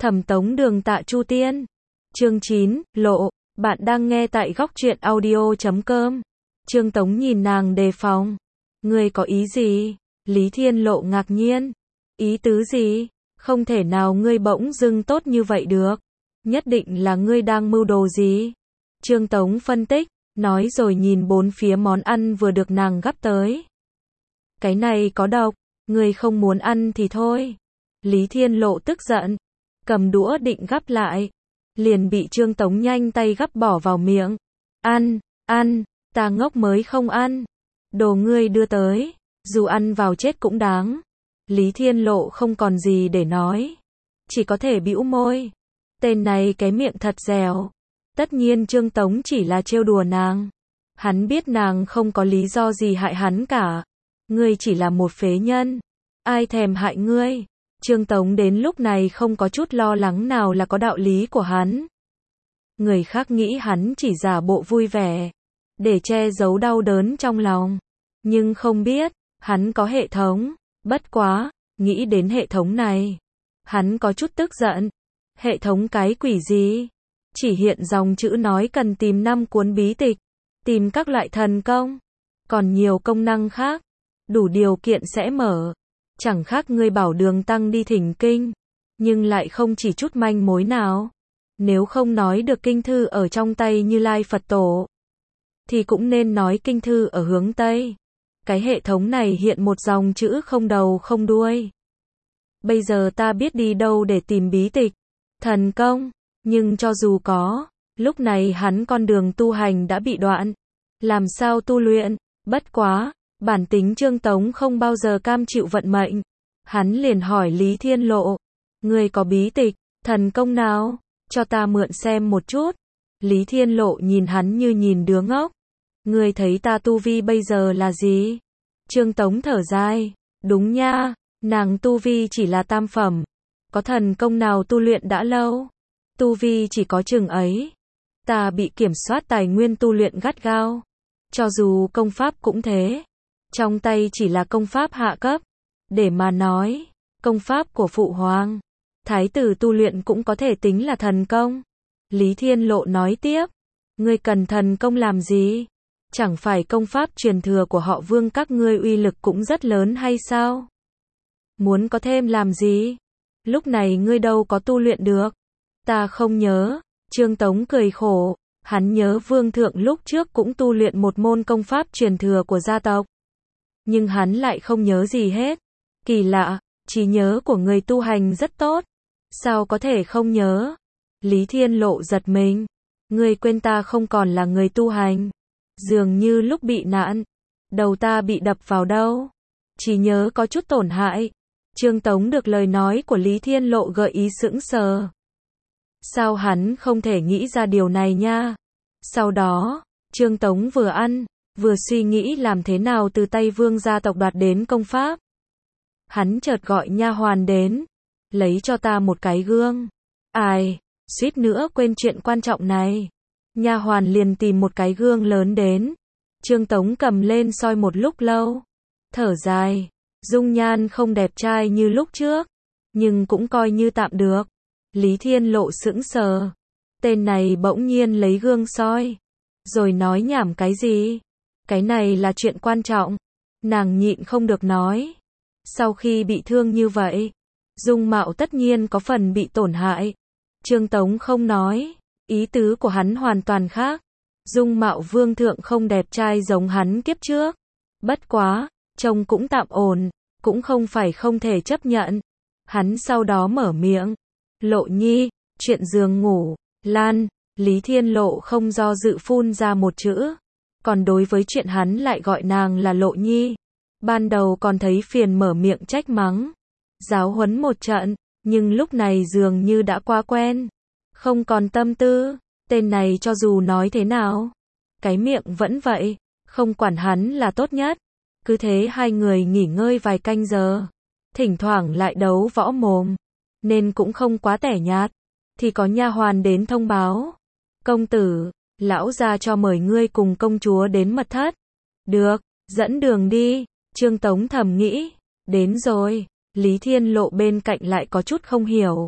Thẩm Tống Đường Tạ Chu Tiên. Chương 9, Lộ, bạn đang nghe tại góc truyện audio.com. Trương Tống nhìn nàng đề phòng. Ngươi có ý gì? Lý Thiên Lộ ngạc nhiên. Ý tứ gì? Không thể nào ngươi bỗng dưng tốt như vậy được. Nhất định là ngươi đang mưu đồ gì? Trương Tống phân tích, nói rồi nhìn bốn phía món ăn vừa được nàng gắp tới. Cái này có độc, ngươi không muốn ăn thì thôi. Lý Thiên Lộ tức giận, cầm đũa định gắp lại, liền bị Trương Tống nhanh tay gắp bỏ vào miệng. Ăn, ăn, ta ngốc mới không ăn. Đồ ngươi đưa tới, dù ăn vào chết cũng đáng. Lý Thiên Lộ không còn gì để nói, chỉ có thể bĩu môi. Tên này cái miệng thật dẻo. Tất nhiên Trương Tống chỉ là trêu đùa nàng. Hắn biết nàng không có lý do gì hại hắn cả. Ngươi chỉ là một phế nhân. Ai thèm hại ngươi? Trương Tống đến lúc này không có chút lo lắng nào là có đạo lý của hắn. Người khác nghĩ hắn chỉ giả bộ vui vẻ, để che giấu đau đớn trong lòng. Nhưng không biết, hắn có hệ thống. Bất quá, nghĩ đến hệ thống này, hắn có chút tức giận. Hệ thống cái quỷ gì? Chỉ hiện dòng chữ nói cần tìm 5 cuốn bí tịch, tìm các loại thần công, còn nhiều công năng khác, đủ điều kiện sẽ mở. Chẳng khác ngươi bảo Đường Tăng đi thỉnh kinh, nhưng lại không chỉ chút manh mối nào. Nếu không nói được kinh thư ở trong tay Như Lai Phật Tổ, thì cũng nên nói kinh thư ở hướng Tây. Cái hệ thống này hiện một dòng chữ không đầu không đuôi. Bây giờ ta biết đi đâu để tìm bí tịch, thần công, nhưng cho dù có, lúc này hắn con đường tu hành đã bị đoạn. Làm sao tu luyện? Bất quá, bản tính Trương Tống không bao giờ cam chịu vận mệnh. Hắn liền hỏi Lý Thiên Lộ, ngươi có bí tịch, thần công nào? Cho ta mượn xem một chút. Lý Thiên Lộ nhìn hắn như nhìn đứa ngốc. Ngươi thấy ta tu vi bây giờ là gì? Trương Tống thở dài, đúng nha, nàng tu vi chỉ là tam phẩm. Có thần công nào tu luyện đã lâu? Tu vi chỉ có chừng ấy. Ta bị kiểm soát tài nguyên tu luyện gắt gao. Cho dù công pháp cũng thế. Trong tay chỉ là công pháp hạ cấp. Để mà nói, công pháp của Phụ Hoàng, Thái tử tu luyện cũng có thể tính là thần công. Lý Thiên Lộ nói tiếp, ngươi cần thần công làm gì? Chẳng phải công pháp truyền thừa của họ Vương các ngươi uy lực cũng rất lớn hay sao? Muốn có thêm làm gì? Lúc này ngươi đâu có tu luyện được. Ta không nhớ. Trương Tống cười khổ, hắn nhớ Vương thượng lúc trước cũng tu luyện một môn công pháp truyền thừa của gia tộc. Nhưng hắn lại không nhớ gì hết. Kỳ lạ, trí nhớ của người tu hành rất tốt. Sao có thể không nhớ? Lý Thiên Lộ giật mình. Ngươi quên ta không còn là người tu hành. Dường như lúc bị nạn, đầu ta bị đập vào đâu. Trí nhớ có chút tổn hại. Trương Tống được lời nói của Lý Thiên Lộ gợi ý sững sờ. Sao hắn không thể nghĩ ra điều này nha? Sau đó, Trương Tống vừa ăn, vừa suy nghĩ làm thế nào từ tay Vương gia tộc đoạt đến công pháp. Hắn chợt gọi nha hoàn đến, lấy cho ta một cái gương. Ai, suýt nữa quên chuyện quan trọng này. Nha hoàn liền tìm một cái gương lớn đến. Trương Tống cầm lên soi một lúc lâu, thở dài, dung nhan không đẹp trai như lúc trước, nhưng cũng coi như tạm được. Lý Thiên Lộ sững sờ. Tên này bỗng nhiên lấy gương soi, rồi nói nhảm cái gì? Cái này là chuyện quan trọng. Nàng nhịn không được nói. Sau khi bị thương như vậy, dung mạo tất nhiên có phần bị tổn hại. Trương Tống không nói, ý tứ của hắn hoàn toàn khác. Dung mạo Vương thượng không đẹp trai giống hắn kiếp trước. Bất quá, trông cũng tạm ổn, cũng không phải không thể chấp nhận. Hắn sau đó mở miệng. Lộ nhi, chuyện giường ngủ, Lan. Lý Thiên Lộ không do dự phun ra một chữ. Còn đối với chuyện hắn lại gọi nàng là Lộ nhi, ban đầu còn thấy phiền mở miệng trách mắng, giáo huấn một trận, nhưng lúc này dường như đã quá quen, không còn tâm tư. Tên này cho dù nói thế nào, cái miệng vẫn vậy, không quản hắn là tốt nhất. Cứ thế hai người nghỉ ngơi vài canh giờ, thỉnh thoảng lại đấu võ mồm, nên cũng không quá tẻ nhạt. Thì có nha hoàn đến thông báo, công tử, lão gia cho mời ngươi cùng công chúa đến mật thất. Được, dẫn đường đi. Trương Tống thầm nghĩ, đến rồi. Lý Thiên Lộ bên cạnh lại có chút không hiểu.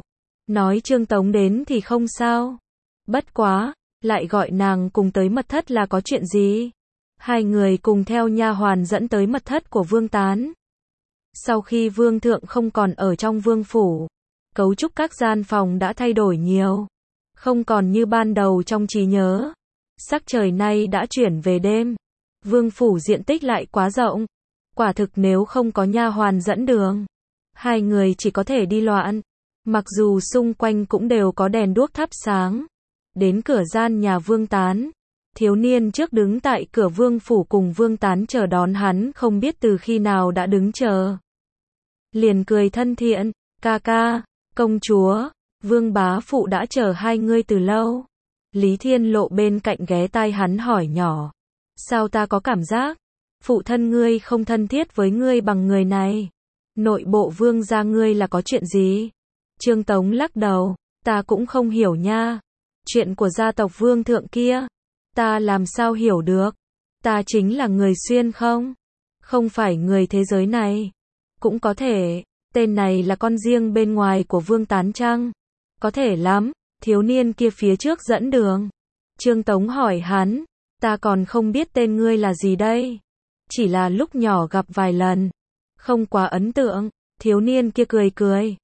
Nói Trương Tống đến thì không sao. Bất quá, lại gọi nàng cùng tới mật thất là có chuyện gì? Hai người cùng theo nha hoàn dẫn tới mật thất của Vương Tán. Sau khi Vương thượng không còn ở trong vương phủ, cấu trúc các gian phòng đã thay đổi nhiều. Không còn như ban đầu trong trí nhớ. Sắc trời nay đã chuyển về đêm. Vương phủ diện tích lại quá rộng. Quả thực nếu không có nha hoàn dẫn đường, hai người chỉ có thể đi loạn. Mặc dù xung quanh cũng đều có đèn đuốc thắp sáng. Đến cửa gian nhà Vương Tán, thiếu niên trước đứng tại cửa vương phủ cùng Vương Tán chờ đón hắn không biết từ khi nào đã đứng chờ. Liền cười thân thiện, ca ca, công chúa, Vương bá phụ đã chờ hai ngươi từ lâu. Lý Thiên Lộ bên cạnh ghé tai hắn hỏi nhỏ, sao ta có cảm giác, phụ thân ngươi không thân thiết với ngươi bằng người này. Nội bộ Vương gia ngươi là có chuyện gì? Trương Tống lắc đầu, ta cũng không hiểu nha. Chuyện của gia tộc Vương thượng kia, ta làm sao hiểu được? Ta chính là người xuyên không? Không phải người thế giới này. Cũng có thể, tên này là con riêng bên ngoài của Vương Tán chăng? Có thể lắm, thiếu niên kia phía trước dẫn đường. Trương Tống hỏi hắn, ta còn không biết tên ngươi là gì đây. Chỉ là lúc nhỏ gặp vài lần. Không quá ấn tượng, thiếu niên kia cười cười.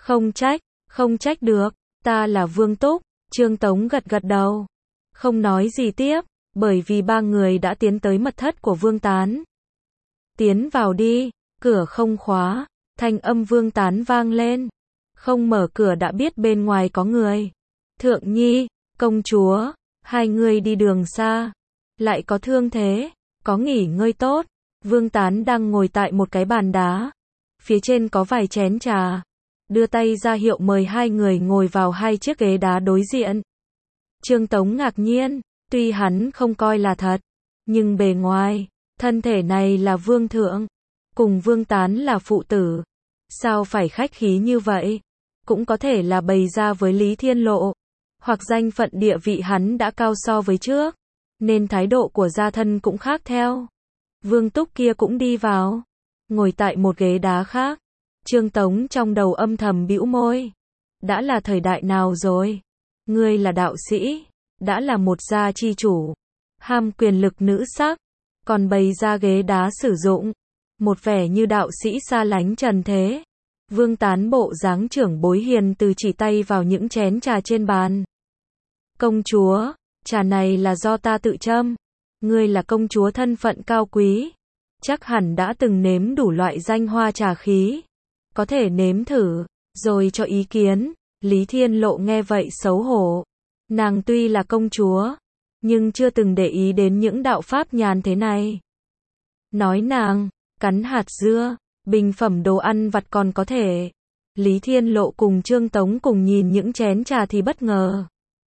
Không trách được, ta là Vương Túc. Trương Tống gật gật đầu. Không nói gì tiếp, bởi vì ba người đã tiến tới mật thất của Vương Tán. Tiến vào đi, cửa không khóa, thanh âm Vương Tán vang lên. Không mở cửa đã biết bên ngoài có người. Thượng nhi, công chúa, hai người đi đường xa. Lại có thương thế, có nghỉ ngơi tốt. Vương Tán đang ngồi tại một cái bàn đá. Phía trên có vài chén trà. Đưa tay ra hiệu mời hai người ngồi vào hai chiếc ghế đá đối diện. Trương Tống ngạc nhiên, tuy hắn không coi là thật, nhưng bề ngoài, thân thể này là vương thượng, cùng Vương Tán là phụ tử. Sao phải khách khí như vậy? Cũng có thể là bày ra với Lý Thiên Lộ, hoặc danh phận địa vị hắn đã cao so với trước, nên thái độ của gia thân cũng khác theo. Vương Túc kia cũng đi vào, ngồi tại một ghế đá khác. Trương Tống trong đầu âm thầm bĩu môi. Đã là thời đại nào rồi? Ngươi là đạo sĩ, đã là một gia chi chủ, ham quyền lực nữ sắc, còn bày ra ghế đá sử dụng, một vẻ như đạo sĩ xa lánh trần thế. Vương Tán bộ dáng trưởng bối hiền từ chỉ tay vào những chén trà trên bàn. Công chúa, trà này là do ta tự châm. Ngươi là công chúa thân phận cao quý, chắc hẳn đã từng nếm đủ loại danh hoa trà khí. Có thể nếm thử, rồi cho ý kiến. Lý Thiên Lộ nghe vậy xấu hổ. Nàng tuy là công chúa, nhưng chưa từng để ý đến những đạo pháp nhàn thế này. Nói nàng, cắn hạt dưa, bình phẩm đồ ăn vặt còn có thể. Lý Thiên Lộ cùng Trương Tống cùng nhìn những chén trà thì bất ngờ.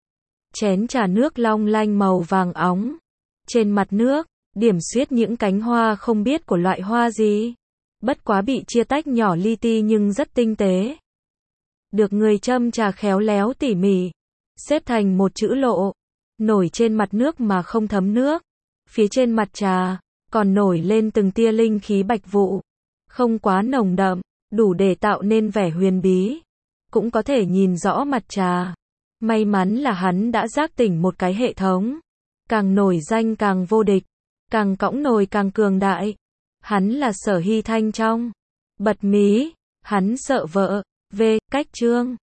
Chén trà nước long lanh màu vàng óng. Trên mặt nước, điểm xuyết những cánh hoa không biết của loại hoa gì. Bất quá bị chia tách nhỏ li ti nhưng rất tinh tế. Được người châm trà khéo léo tỉ mỉ, xếp thành một chữ lộ, nổi trên mặt nước mà không thấm nước. Phía trên mặt trà, còn nổi lên từng tia linh khí bạch vụ. Không quá nồng đậm, đủ để tạo nên vẻ huyền bí. Cũng có thể nhìn rõ mặt trà. May mắn là hắn đã giác tỉnh một cái hệ thống. Càng nổi danh càng vô địch, càng cõng nồi càng cường đại. Hắn là Sở Hy Thanh trong. Bật mí, hắn sợ vợ. Cách chương